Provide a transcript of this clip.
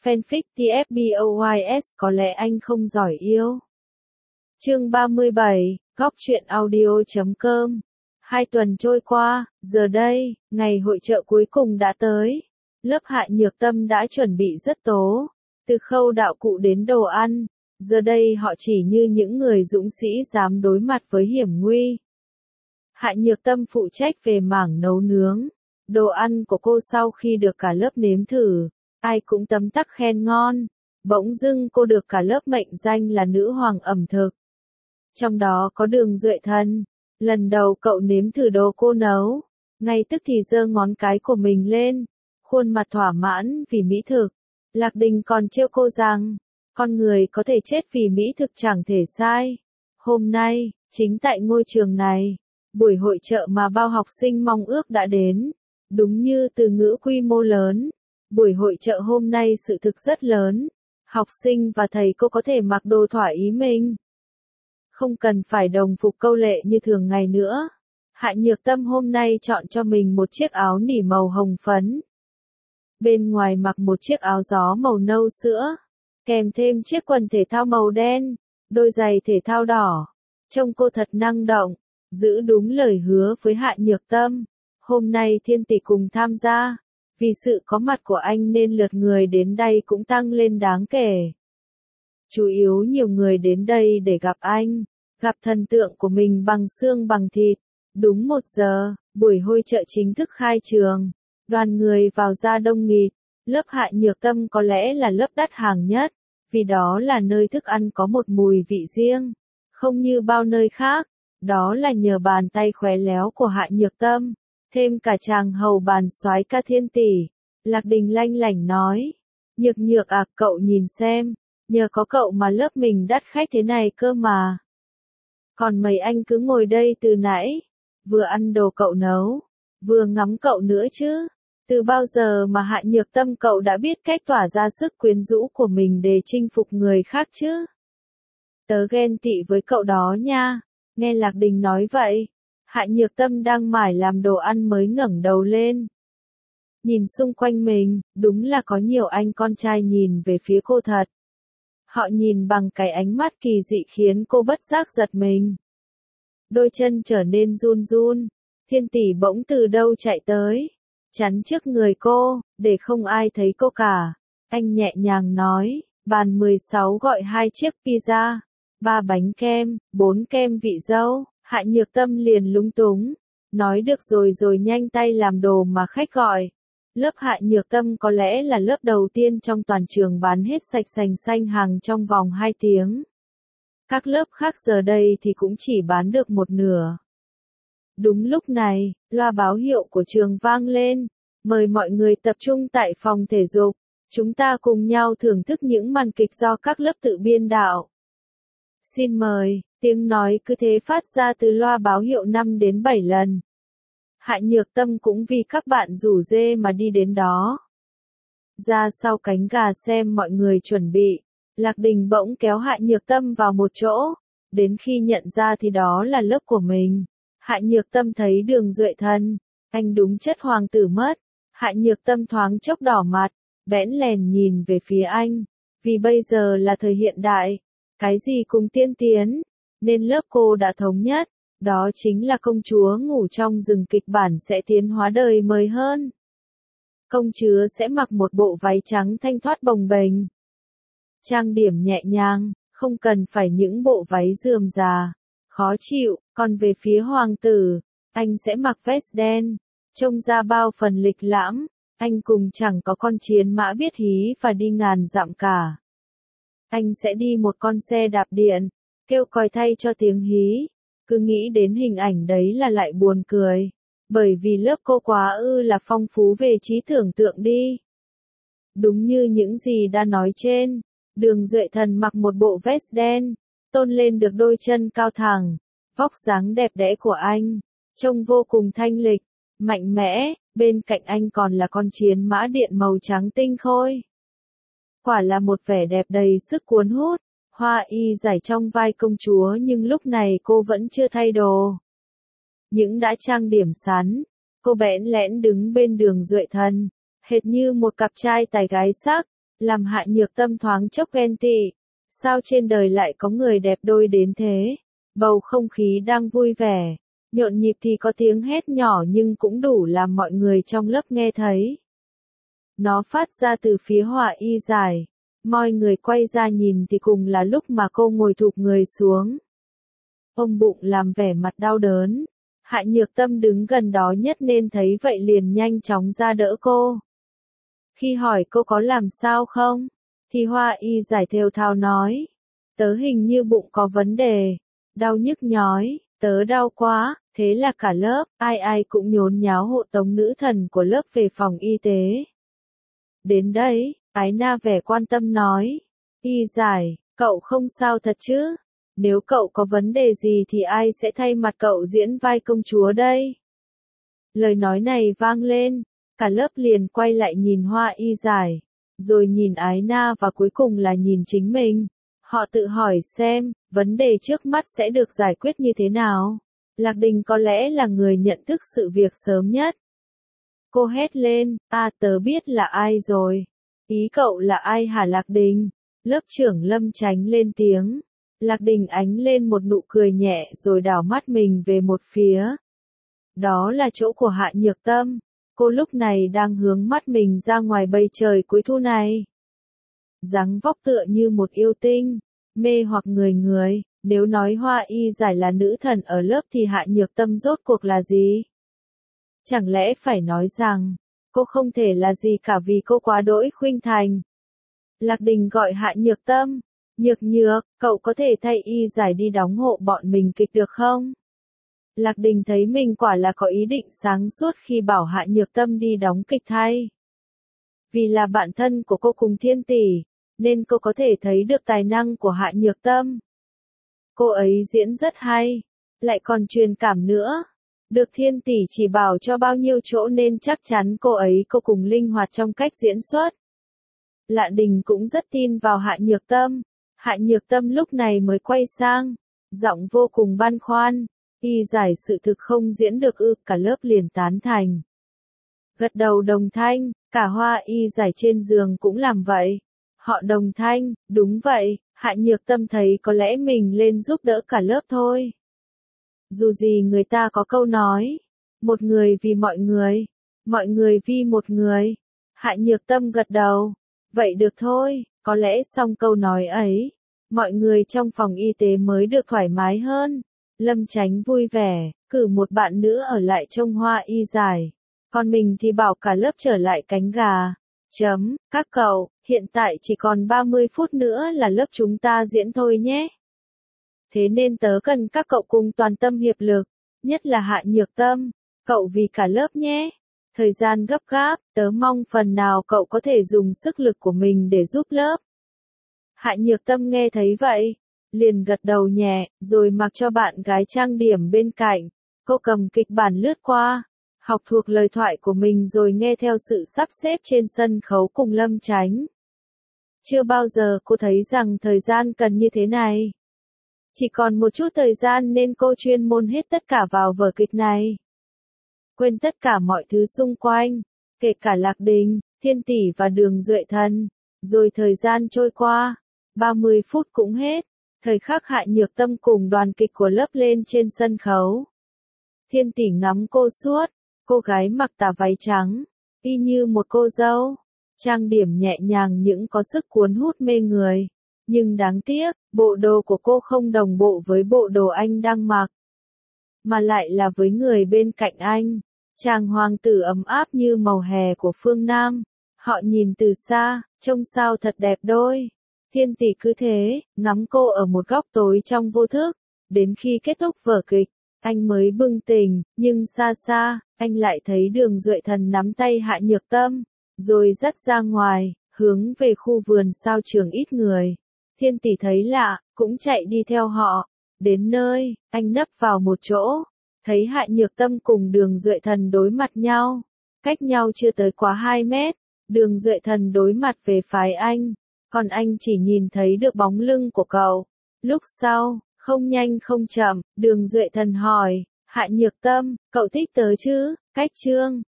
Fanfic TFBOYS có lẽ anh không giỏi yêu. Chương 37, Góc truyện audio.com. 2 tuần trôi qua, giờ đây, ngày hội chợ cuối cùng đã tới. Lớp Hạ Nhược Tâm đã chuẩn bị rất tố, từ khâu đạo cụ đến đồ ăn. Giờ đây họ chỉ như những người dũng sĩ dám đối mặt với hiểm nguy. Hạ Nhược Tâm phụ trách về mảng nấu nướng. Đồ ăn của cô sau khi được cả lớp nếm thử, ai cũng tấm tắc khen ngon. Bỗng dưng cô được cả lớp mệnh danh là nữ hoàng ẩm thực. Trong đó có Đường Duệ Thần. Lần đầu cậu nếm thử đồ cô nấu, ngay tức thì giơ ngón cái của mình lên, khuôn mặt thỏa mãn vì mỹ thực. Lạc Đình còn trêu cô rằng, con người có thể chết vì mỹ thực chẳng thể sai. Hôm nay, chính tại ngôi trường này, buổi hội chợ mà bao học sinh mong ước đã đến. Đúng như từ ngữ quy mô lớn, buổi hội chợ hôm nay sự thực rất lớn. Học sinh và thầy cô có thể mặc đồ thỏa ý mình. Không cần phải đồng phục câu lệ như thường ngày nữa. Hạ Nhược Tâm hôm nay chọn cho mình một chiếc áo nỉ màu hồng phấn. Bên ngoài mặc một chiếc áo gió màu nâu sữa, kèm thêm chiếc quần thể thao màu đen, đôi giày thể thao đỏ. Trông cô thật năng động, giữ đúng lời hứa với Hạ Nhược Tâm. Hôm nay Thiên Tỷ cùng tham gia, vì sự có mặt của anh nên lượt người đến đây cũng tăng lên đáng kể. Chủ yếu nhiều người đến đây để gặp anh, gặp thần tượng của mình bằng xương bằng thịt. Đúng 1 giờ, buổi hội chợ chính thức khai trường. Đoàn người vào ra đông nghịt. Lớp Hạ Nhược Tâm có lẽ là lớp đắt hàng nhất, vì đó là nơi thức ăn có một mùi vị riêng, không như bao nơi khác. Đó là nhờ bàn tay khéo léo của Hạ Nhược Tâm, thêm cả chàng hầu bàn soái ca Thiên Tỷ. Lạc Đình lanh lảnh nói, Nhược Nhược à, cậu nhìn xem, nhờ có cậu mà lớp mình đắt khách thế này cơ mà. Còn mấy anh cứ ngồi đây từ nãy, vừa ăn đồ cậu nấu, vừa ngắm cậu nữa chứ. Từ bao giờ mà Hạ Nhược Tâm cậu đã biết cách tỏa ra sức quyến rũ của mình để chinh phục người khác chứ? Tớ ghen tị với cậu đó nha. Nghe Lạc Đình nói vậy, Hạ Nhược Tâm đang mải làm đồ ăn mới ngẩng đầu lên. Nhìn xung quanh mình, đúng là có nhiều anh con trai nhìn về phía cô thật. Họ nhìn bằng cái ánh mắt kỳ dị khiến cô bất giác giật mình. Đôi chân trở nên run run. Thiên Tỷ bỗng từ đâu chạy tới, chắn trước người cô, để không ai thấy cô cả. Anh nhẹ nhàng nói, bàn 16 gọi 2 chiếc pizza, 3 bánh kem, 4 kem vị dâu. Hạ Nhược Tâm liền lúng túng, nói được rồi nhanh tay làm đồ mà khách gọi. Lớp Hạ Nhược Tâm có lẽ là lớp đầu tiên trong toàn trường bán hết sạch sành xanh hàng trong vòng 2 tiếng. Các lớp khác giờ đây thì cũng chỉ bán được một nửa. Đúng lúc này, loa báo hiệu của trường vang lên, mời mọi người tập trung tại phòng thể dục. Chúng ta cùng nhau thưởng thức những màn kịch do các lớp tự biên đạo. Xin mời, tiếng nói cứ thế phát ra từ loa báo hiệu 5 đến 7 lần. Hạ Nhược Tâm cũng vì các bạn rủ rê mà đi đến đó. Ra sau cánh gà xem mọi người chuẩn bị, Lạc Đình bỗng kéo Hạ Nhược Tâm vào một chỗ, đến khi nhận ra thì đó là lớp của mình. Hạ Nhược Tâm thấy Đường Duệ Thần, anh đúng chất hoàng tử mất. Hạ Nhược Tâm thoáng chốc đỏ mặt, bẽn lèn nhìn về phía anh, vì bây giờ là thời hiện đại, cái gì cũng tiên tiến, nên lớp cô đã thống nhất, đó chính là công chúa ngủ trong rừng kịch bản sẽ tiến hóa đời mới hơn. Công chúa sẽ mặc một bộ váy trắng thanh thoát bồng bềnh, trang điểm nhẹ nhàng, không cần phải những bộ váy rườm rà, khó chịu. Còn về phía hoàng tử, anh sẽ mặc vest đen, trông ra bao phần lịch lãm. Anh cùng chẳng có con chiến mã biết hí và đi ngàn dặm cả. Anh sẽ đi một con xe đạp điện, kêu còi thay cho tiếng hí. Cứ nghĩ đến hình ảnh đấy là lại buồn cười, bởi vì lớp cô quá là phong phú về trí tưởng tượng đi. Đúng như những gì đã nói trên, Đường Duệ Thần mặc một bộ vest đen, tôn lên được đôi chân cao thẳng, vóc dáng đẹp đẽ của anh, trông vô cùng thanh lịch, mạnh mẽ. Bên cạnh anh còn là con chiến mã điện màu trắng tinh khôi. Quả là một vẻ đẹp đầy sức cuốn hút. Hoa y giải trong vai công chúa nhưng lúc này cô vẫn chưa thay đồ. Những đã trang điểm sẵn, cô bẽn lẽn đứng bên Đường Duệ Thần, hệt như một cặp trai tài gái sắc. làm Hạ Nhược Tâm thoáng chốc ghen tị. Sao trên đời lại có người đẹp đôi đến thế? Bầu không khí đang vui vẻ, nhộn nhịp thì có tiếng hét nhỏ nhưng cũng đủ làm mọi người trong lớp nghe thấy. Nó phát ra từ phía Hoa Y Giải. Mọi người quay ra nhìn thì cùng là lúc mà cô ngồi thụp người xuống. Ôm bụng làm vẻ mặt đau đớn. Hạ Nhược Tâm đứng gần đó nhất nên thấy vậy liền nhanh chóng ra đỡ cô. Khi hỏi cô có làm sao không, thì Hoa Y Giải thều thào nói. Tớ hình như bụng có vấn đề. Đau nhức nhói, tớ đau quá, thế là cả lớp, ai ai cũng nhốn nháo hộ tống nữ thần của lớp về phòng y tế. Đến đây, Ái Na vẻ quan tâm nói. Y Giải, cậu không sao thật chứ? Nếu cậu có vấn đề gì thì ai sẽ thay mặt cậu diễn vai công chúa đây? Lời nói này vang lên, cả lớp liền quay lại nhìn Hoa Y Giải, rồi nhìn Ái Na và cuối cùng là nhìn chính mình. Họ tự hỏi xem, vấn đề trước mắt sẽ được giải quyết như thế nào? Lạc Đình có lẽ là người nhận thức sự việc sớm nhất. Cô hét lên, tớ biết là ai rồi. Ý cậu là ai hả Lạc Đình? Lớp trưởng Lâm Chánh lên tiếng. Lạc Đình ánh lên một nụ cười nhẹ rồi đảo mắt mình về một phía. Đó là chỗ của Hạ Nhược Tâm. Cô lúc này đang hướng mắt mình ra ngoài bầu trời cuối thu này. Dáng vóc tựa như một yêu tinh, mê hoặc người người. Nếu nói Hoa Y Giải là nữ thần ở lớp thì Hạ Nhược Tâm rốt cuộc là gì? Chẳng lẽ phải nói rằng, cô không thể là gì cả vì cô quá đỗi khuynh thành. Lạc Đình gọi Hạ Nhược Tâm. Nhược Nhược, cậu có thể thay Y Giải đi đóng hộ bọn mình kịch được không? Lạc Đình thấy mình quả là có ý định sáng suốt khi bảo Hạ Nhược Tâm đi đóng kịch thay. Vì là bạn thân của cô cùng Thiên Tỷ, nên cô có thể thấy được tài năng của Hạ Nhược Tâm. Cô ấy diễn rất hay, lại còn truyền cảm nữa. Được Thiên Tỷ chỉ bảo cho bao nhiêu chỗ nên chắc chắn cô ấy vô cùng linh hoạt trong cách diễn xuất. Lạc Đình cũng rất tin vào Hạ Nhược Tâm. Hạ Nhược Tâm lúc này mới quay sang, giọng vô cùng băn khoăn. Y Giải sự thực không diễn được ư? Cả lớp liền tán thành. Gật đầu đồng thanh, cả Hoa Y Giải trên giường cũng làm vậy. Họ đồng thanh, đúng vậy, Hạ Nhược Tâm thấy có lẽ mình lên giúp đỡ cả lớp thôi. Dù gì người ta có câu nói, một người vì mọi người vì một người. Hạ Nhược Tâm gật đầu, vậy được thôi, có lẽ xong câu nói ấy, mọi người trong phòng y tế mới được thoải mái hơn. Lâm Chánh vui vẻ, cử một bạn nữa ở lại trông Hoa Y Giải. Còn mình thì bảo cả lớp trở lại cánh gà. Các cậu, hiện tại chỉ còn 30 phút nữa là lớp chúng ta diễn thôi nhé. Thế nên tớ cần các cậu cùng toàn tâm hiệp lực, nhất là Hạ Nhược Tâm, cậu vì cả lớp nhé. Thời gian gấp gáp, tớ mong phần nào cậu có thể dùng sức lực của mình để giúp lớp. Hạ Nhược Tâm nghe thấy vậy, liền gật đầu nhẹ, rồi mặc cho bạn gái trang điểm bên cạnh. Cô cầm kịch bản lướt qua, học thuộc lời thoại của mình rồi nghe theo sự sắp xếp trên sân khấu cùng Lâm Chánh. Chưa bao giờ cô thấy rằng thời gian cần như thế này. Chỉ còn một chút thời gian nên cô chuyên môn hết tất cả vào vở kịch này. Quên tất cả mọi thứ xung quanh, kể cả Lạc Đình, Thiên Tỷ và Đường Duệ Thần. Rồi thời gian trôi qua, 30 phút cũng hết. Thời khắc Hạ Nhược Tâm cùng đoàn kịch của lớp lên trên sân khấu. Thiên Tỷ ngắm cô suốt, cô gái mặc tà váy trắng, y như một cô dâu, trang điểm nhẹ nhàng nhưng có sức cuốn hút mê người. Nhưng đáng tiếc, bộ đồ của cô không đồng bộ với bộ đồ anh đang mặc, mà lại là với người bên cạnh anh. Chàng hoàng tử ấm áp như màu hè của phương Nam. Họ nhìn từ xa, trông sao thật đẹp đôi. Thiên Tỷ cứ thế, ngắm cô ở một góc tối trong vô thức. Đến khi kết thúc vở kịch, anh mới bừng tỉnh, nhưng xa xa, anh lại thấy Đường Duệ Thần nắm tay Hạ Nhược Tâm, rồi dắt ra ngoài, hướng về khu vườn sao trường ít người. Thiên Tỷ thấy lạ, cũng chạy đi theo họ. Đến nơi, anh nấp vào một chỗ, thấy Hạ Nhược Tâm cùng Đường Duệ Thần đối mặt nhau, cách nhau chưa tới quá 2 mét. Đường Duệ Thần đối mặt về phái anh, còn anh chỉ nhìn thấy được bóng lưng của cậu. Lúc sau, không nhanh không chậm, Đường Duệ Thần hỏi, Hạ Nhược Tâm, cậu thích tớ chứ? Cách chương